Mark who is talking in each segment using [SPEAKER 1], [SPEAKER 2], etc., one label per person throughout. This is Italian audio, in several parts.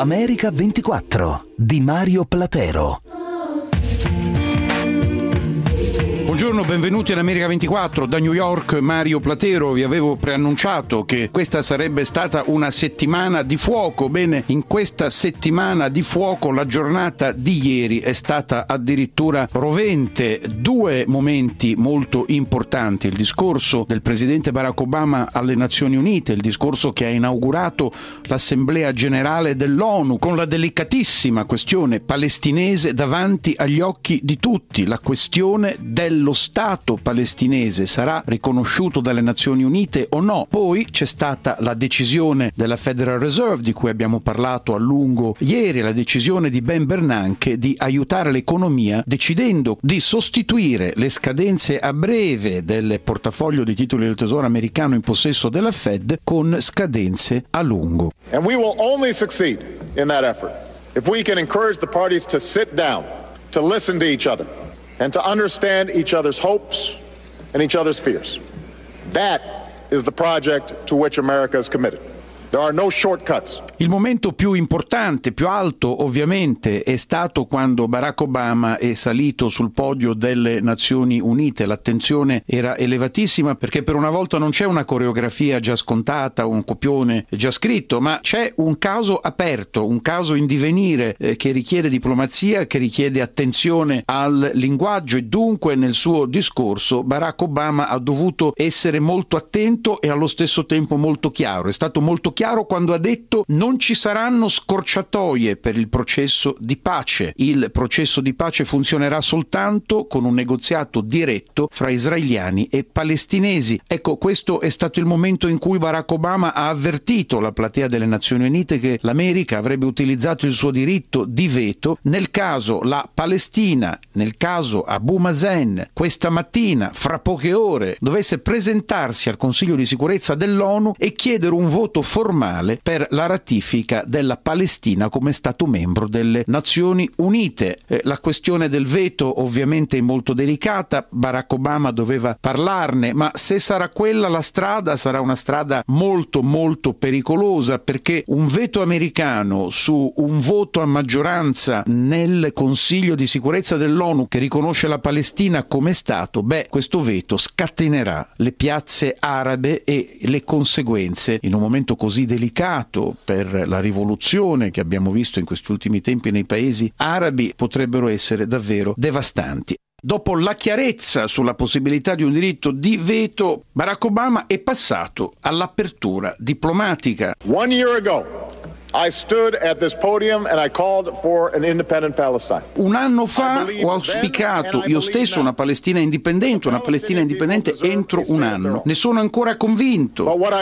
[SPEAKER 1] America 24 di Mario Platero.
[SPEAKER 2] Buongiorno, benvenuti ad America 24. Da New York, Mario Platero. Vi avevo preannunciato che questa sarebbe stata una settimana di fuoco. Bene, in questa settimana di fuoco la giornata di ieri è stata addirittura rovente. Due momenti molto importanti: il discorso del presidente Barack Obama alle Nazioni Unite, il discorso che ha inaugurato l'Assemblea Generale dell'ONU con la delicatissima questione palestinese davanti agli occhi di tutti, la questione dello Stato palestinese sarà riconosciuto dalle Nazioni Unite o no. Poi c'è stata la decisione della Federal Reserve, di cui abbiamo parlato a lungo ieri, la decisione di Ben Bernanke di aiutare l'economia decidendo di sostituire le scadenze a breve del portafoglio di titoli del Tesoro americano in possesso della Fed con scadenze a lungo.
[SPEAKER 3] And we will only succeed in that effort if we can encourage the parties to sit down, to listen to each other, and to understand each other's hopes and each other's fears. That is the project to which America is committed. There are no shortcuts.
[SPEAKER 2] Il momento più importante, più alto ovviamente, è stato quando Barack Obama è salito sul podio delle Nazioni Unite. L'attenzione era elevatissima perché per una volta non c'è una coreografia già scontata, un copione già scritto, ma c'è un caso aperto, un caso in divenire che richiede diplomazia, che richiede attenzione al linguaggio, e dunque nel suo discorso Barack Obama ha dovuto essere molto attento e allo stesso tempo molto chiaro. È stato molto chiaro quando ha detto: non ci saranno scorciatoie per il processo di pace. Il processo di pace funzionerà soltanto con un negoziato diretto fra israeliani e palestinesi. Ecco, questo è stato il momento in cui Barack Obama ha avvertito la platea delle Nazioni Unite che l'America avrebbe utilizzato il suo diritto di veto nel caso la Palestina, nel caso Abu Mazen, questa mattina, fra poche ore, dovesse presentarsi al Consiglio di sicurezza dell'ONU e chiedere un voto formale per la ratifica della Palestina come Stato membro delle Nazioni Unite. La questione del veto ovviamente è molto delicata, Barack Obama doveva parlarne, ma se sarà quella la strada, sarà una strada molto molto pericolosa, perché un veto americano su un voto a maggioranza nel Consiglio di sicurezza dell'ONU che riconosce la Palestina come Stato, questo veto scatenerà le piazze arabe e le conseguenze in un momento così delicato per la rivoluzione che abbiamo visto in questi ultimi tempi nei paesi arabi potrebbero essere davvero devastanti. Dopo la chiarezza sulla possibilità di un diritto di veto, Barack Obama è passato all'apertura diplomatica.
[SPEAKER 3] 1 year ago, I stood at this podium and I called for an independent Palestine.
[SPEAKER 2] Un anno fa ho auspicato io stesso una Palestina indipendente entro un anno. Ne sono ancora convinto,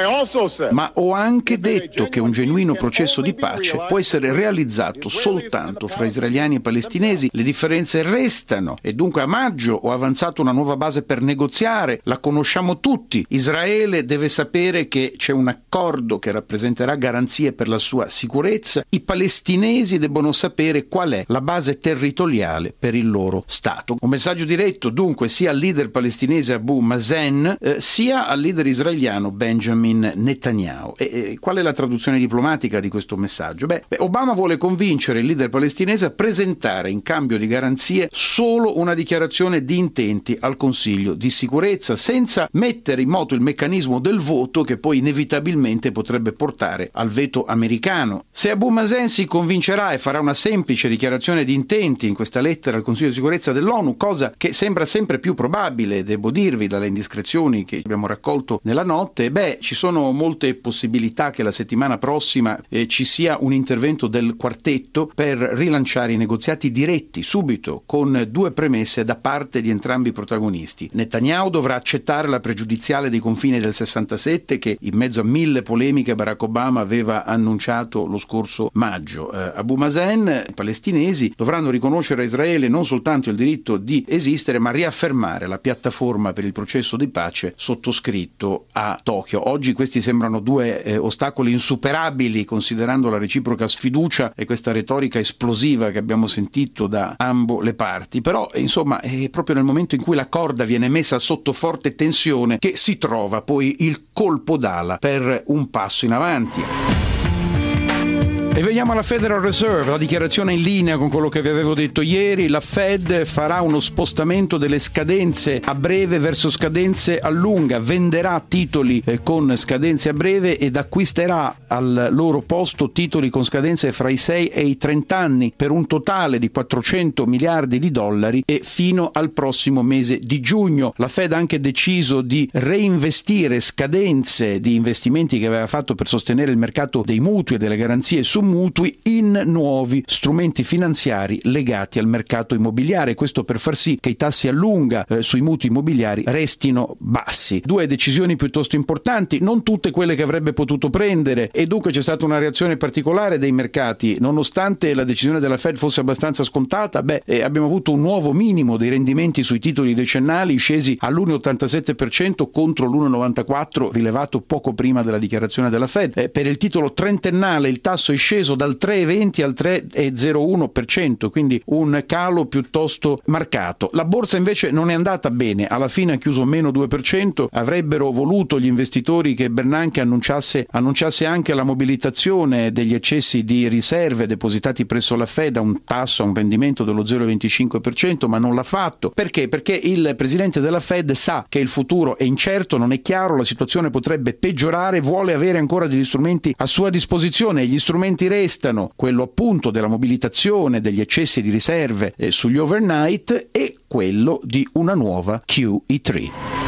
[SPEAKER 2] ma ho anche detto che un genuino processo di pace può essere realizzato soltanto fra israeliani e palestinesi. Le differenze restano e dunque a maggio ho avanzato una nuova base per negoziare, la conosciamo tutti. Israele deve sapere che c'è un accordo che rappresenterà garanzie per la sua sicurezza, i palestinesi debbono sapere qual è la base territoriale per il loro Stato. Un messaggio diretto dunque sia al leader palestinese Abu Mazen sia al leader israeliano Benjamin Netanyahu. E qual è la traduzione diplomatica di questo messaggio? Obama vuole convincere il leader palestinese a presentare in cambio di garanzie solo una dichiarazione di intenti al Consiglio di sicurezza, senza mettere in moto il meccanismo del voto che poi inevitabilmente potrebbe portare al veto americano. Se Abu Mazen si convincerà e farà una semplice dichiarazione di intenti in questa lettera al Consiglio di sicurezza dell'ONU, cosa che sembra sempre più probabile, devo dirvi, dalle indiscrezioni che abbiamo raccolto nella notte, ci sono molte possibilità che la settimana prossima ci sia un intervento del quartetto per rilanciare i negoziati diretti subito, con due premesse da parte di entrambi i protagonisti. Netanyahu dovrà accettare la pregiudiziale dei confini del 67 che in mezzo a 1000 polemiche Barack Obama aveva annunciato lo scorso maggio. Abu Mazen, i palestinesi, dovranno riconoscere a Israele non soltanto il diritto di esistere, ma riaffermare la piattaforma per il processo di pace sottoscritto a Tokyo. Oggi questi sembrano due ostacoli insuperabili, considerando la reciproca sfiducia e questa retorica esplosiva che abbiamo sentito da ambo le parti. Però, insomma, è proprio nel momento in cui la corda viene messa sotto forte tensione che si trova poi il colpo d'ala per un passo in avanti. E veniamo alla Federal Reserve, la dichiarazione in linea con quello che vi avevo detto ieri. La Fed farà uno spostamento delle scadenze a breve verso scadenze a lunga, venderà titoli con scadenze a breve ed acquisterà al loro posto titoli con scadenze fra i 6 e i 30 anni per un totale di 400 miliardi di dollari e fino al prossimo mese di giugno. La Fed ha anche deciso di reinvestire scadenze di investimenti che aveva fatto per sostenere il mercato dei mutui e delle garanzie su mutui in nuovi strumenti finanziari legati al mercato immobiliare, questo per far sì che i tassi a lunga sui mutui immobiliari restino bassi. Due decisioni piuttosto importanti, non tutte quelle che avrebbe potuto prendere, e dunque c'è stata una reazione particolare dei mercati. Nonostante la decisione della Fed fosse abbastanza scontata, abbiamo avuto un nuovo minimo dei rendimenti sui titoli decennali scesi all'1,87% contro l'1,94% rilevato poco prima della dichiarazione della Fed. Per il titolo trentennale il tasso è sceso dal 3,20 al 3,01%, quindi un calo piuttosto marcato. La borsa invece non è andata bene, alla fine ha chiuso meno 2%, avrebbero voluto gli investitori che Bernanke annunciasse anche la mobilitazione degli eccessi di riserve depositati presso la Fed a un tasso, a un rendimento dello 0,25%, ma non l'ha fatto. Perché? Perché il presidente della Fed sa che il futuro è incerto, non è chiaro, la situazione potrebbe peggiorare, vuole avere ancora degli strumenti a sua disposizione e gli strumenti restano quello appunto della mobilitazione degli eccessi di riserve sugli overnight e quello di una nuova QE3.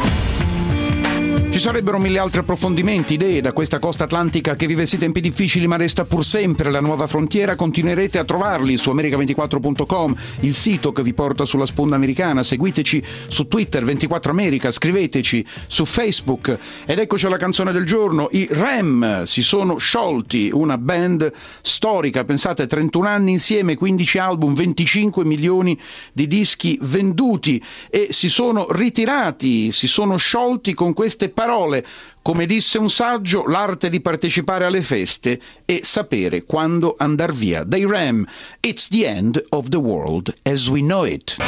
[SPEAKER 2] Ci sarebbero mille altri approfondimenti, idee da questa costa atlantica che vive sì tempi difficili ma resta pur sempre la nuova frontiera. Continuerete a trovarli su America24.com, il sito che vi porta sulla sponda americana. Seguiteci su Twitter 24 America, scriveteci su Facebook. Ed eccoci alla canzone del giorno. I Rem si sono sciolti, una band storica, pensate, 31 anni insieme, 15 album, 25 milioni di dischi venduti, e si sono ritirati, si sono sciolti con queste parole. Come disse un saggio, l'arte di partecipare alle feste e sapere quando andar via. Dai Rem, It's the end of the world as we know it.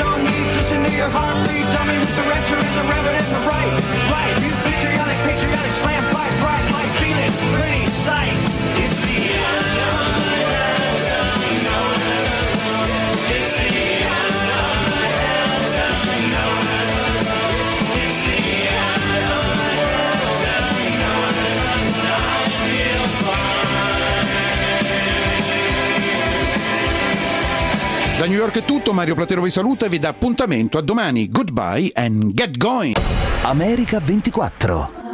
[SPEAKER 2] Da New York è tutto, Mario Platero vi saluta e vi dà appuntamento a domani. Goodbye and get going!
[SPEAKER 1] America 24.